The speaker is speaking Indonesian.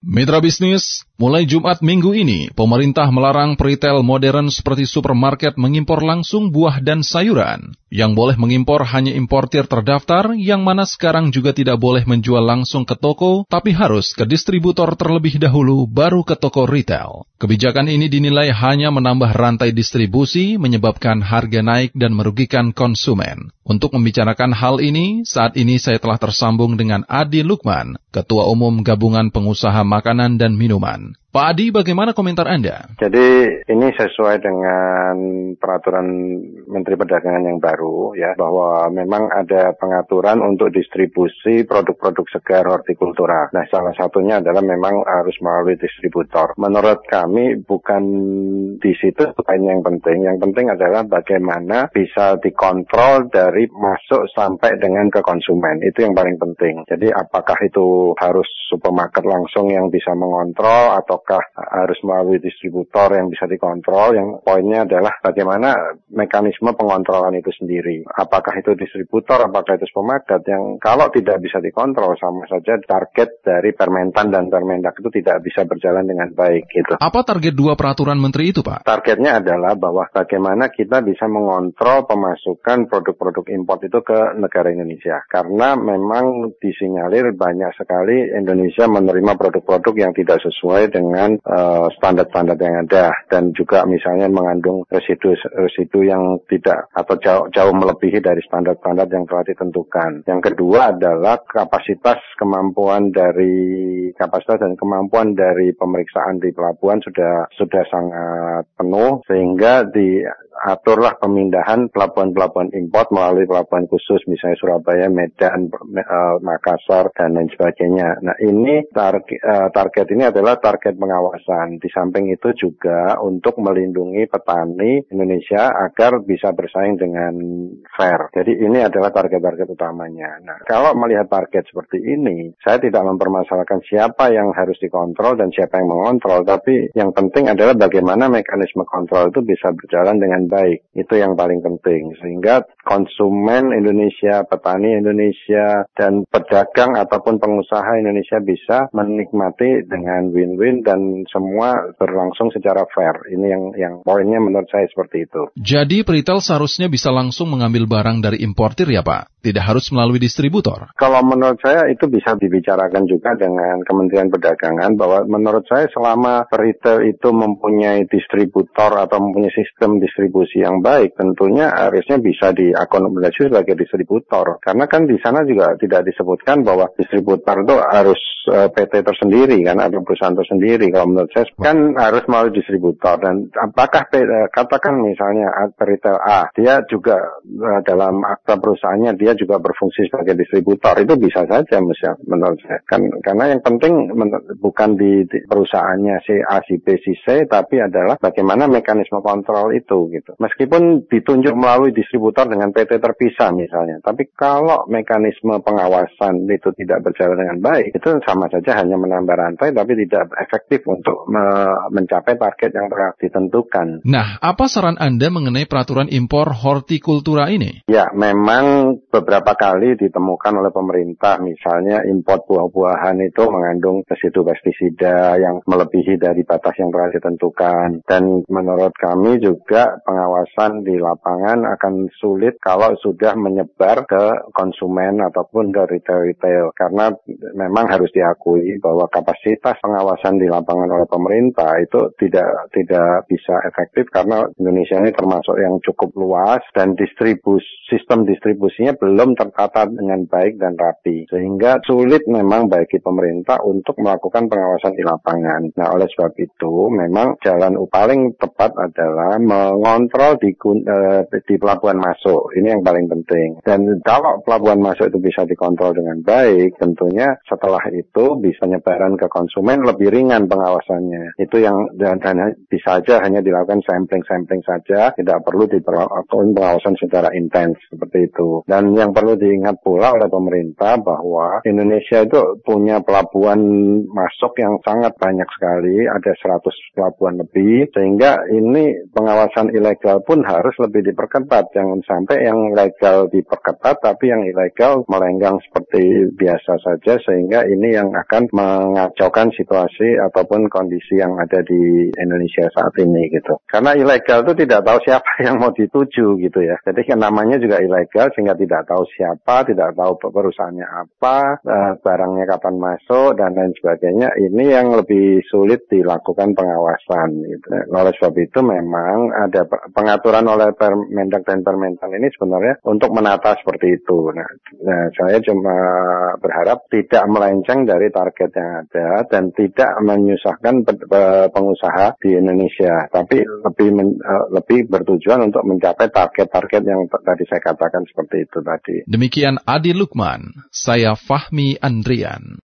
Mitra bisnis, mulai Jumat minggu ini, pemerintah melarang peritel modern seperti supermarket mengimpor langsung buah dan sayuran. Yang boleh mengimpor hanya importir terdaftar, yang mana sekarang juga tidak boleh menjual langsung ke toko, tapi harus ke distributor terlebih dahulu, baru ke toko retail. Kebijakan ini dinilai hanya menambah rantai distribusi, menyebabkan harga naik dan merugikan konsumen. Untuk membicarakan hal ini, saat ini saya telah tersambung dengan Adi Lukman, Ketua Umum Gabungan Pengusaha Makanan dan Minuman. Pak Adi, bagaimana komentar Anda? Jadi ini sesuai dengan peraturan Menteri Perdagangan yang baru, ya, bahwa memang ada pengaturan untuk distribusi produk-produk segar hortikultura. Nah, salah satunya adalah memang harus melalui distributor. Menurut kami bukan di situ yang penting. Yang penting adalah bagaimana bisa dikontrol dari masuk sampai dengan ke konsumen. Itu yang paling penting. Jadi apakah itu harus supermarket langsung yang bisa mengontrol atau harus melalui distributor yang bisa dikontrol. Yang poinnya adalah bagaimana mekanisme pengontrolan itu sendiri. Apakah itu distributor, apakah itu supermarket, yang kalau tidak bisa dikontrol sama saja target dari Permentan dan Permendak itu tidak bisa berjalan dengan baik gitu. Apa target dua peraturan menteri itu, Pak? Targetnya adalah bahwa bagaimana kita bisa mengontrol pemasukan produk-produk import itu ke negara Indonesia. Karena memang disinyalir banyak sekali Indonesia menerima produk-produk yang tidak sesuai dengan standar-standar yang ada, dan juga misalnya mengandung residu yang tidak atau jauh melebihi dari standar-standar yang telah ditentukan. Yang kedua adalah kapasitas dan kemampuan dari pemeriksaan di pelabuhan sudah sangat penuh, sehingga diaturlah pemindahan pelabuhan-pelabuhan import melalui pelabuhan khusus, misalnya Surabaya, Medan, Makassar, dan lain sebagainya. Nah, ini target ini adalah target pengawasan. Di samping itu juga untuk melindungi petani Indonesia agar bisa bersaing dengan fair. Jadi ini adalah target-target utamanya. Nah, kalau melihat target seperti ini, saya tidak mempermasalahkan siapa yang harus dikontrol dan siapa yang mengontrol, tapi yang penting adalah bagaimana mekanisme kontrol itu bisa berjalan dengan baik. Itu yang paling penting. Sehingga konsumen Indonesia, petani Indonesia, dan pedagang ataupun pengusaha Indonesia bisa menikmati dengan win-win dan semua berlangsung secara fair. Ini yang poinnya menurut saya seperti itu. Jadi peritel seharusnya bisa langsung mengambil barang dari importir ya, Pak? Tidak harus melalui distributor? Kalau menurut saya itu bisa dibicarakan juga dengan Kementerian Perdagangan, bahwa menurut saya selama peritel itu mempunyai distributor atau mempunyai sistem distribusi yang baik, tentunya harusnya bisa diakomodasi sebagai distributor. Karena kan di sana juga tidak disebutkan bahwa distributor itu harus PT tersendiri kan, atau perusahaan tersendiri. Kalau menurut saya kan harus melalui distributor. Dan apakah katakan misalnya peritel A, dia juga dalam akta perusahaannya dia juga berfungsi sebagai distributor, itu bisa saja menurut saya. Karena yang penting bukan di perusahaannya si A, si B, si C, tapi adalah bagaimana mekanisme kontrol itu gitu. Meskipun ditunjuk melalui distributor dengan PT terpisah misalnya, tapi kalau mekanisme pengawasan itu tidak berjalan dengan baik, itu sama saja hanya menambah rantai tapi tidak efektif untuk mencapai target yang telah ditentukan. Nah, apa saran Anda mengenai peraturan impor hortikultura ini? Ya, memang beberapa kali ditemukan oleh pemerintah, misalnya impor buah-buahan itu mengandung residu pestisida yang melebihi dari batas yang telah ditentukan. Dan menurut kami juga pengawasan di lapangan akan sulit kalau sudah menyebar ke konsumen ataupun ke retail-retail. Karena memang harus diakui bahwa kapasitas pengawasan di lapangan oleh pemerintah itu tidak bisa efektif, karena Indonesia ini termasuk yang cukup luas dan sistem distribusinya belum tertata dengan baik dan rapi, sehingga sulit memang bagi pemerintah untuk melakukan pengawasan di lapangan. Nah, oleh sebab itu memang jalan paling tepat adalah mengontrol di pelabuhan masuk. Ini yang paling penting. Dan kalau pelabuhan masuk itu bisa dikontrol dengan baik, tentunya setelah itu bisa nyebaran ke konsumen lebih ringan pengawasannya. Itu yang dan bisa saja hanya dilakukan sampling saja, tidak perlu dilakukan pengawasan secara intens seperti itu. Dan yang perlu diingat pula oleh pemerintah bahwa Indonesia itu punya pelabuhan masuk yang sangat banyak sekali, ada 100 pelabuhan lebih, sehingga ini pengawasan ilegal ilegal pun harus lebih diperketat. Jangan sampai yang legal diperketat tapi yang ilegal melenggang seperti biasa saja, sehingga ini yang akan mengacaukan situasi ataupun kondisi yang ada di Indonesia saat ini gitu. Karena ilegal itu tidak tahu siapa yang mau dituju gitu ya. Jadi namanya juga ilegal sehingga tidak tahu siapa, tidak tahu perusahaannya apa, barangnya kapan masuk dan lain sebagainya. Ini yang lebih sulit dilakukan pengawasan gitu. Oleh sebab itu memang ada pengaturan oleh Permendak dan Permentan ini sebenarnya untuk menata seperti itu. Nah, saya cuma berharap tidak melenceng dari target yang ada dan tidak menyusahkan pengusaha di Indonesia, tapi lebih bertujuan untuk mencapai target-target yang tadi saya katakan seperti itu tadi. Demikian Adi Lukman, saya Fahmi Andrian.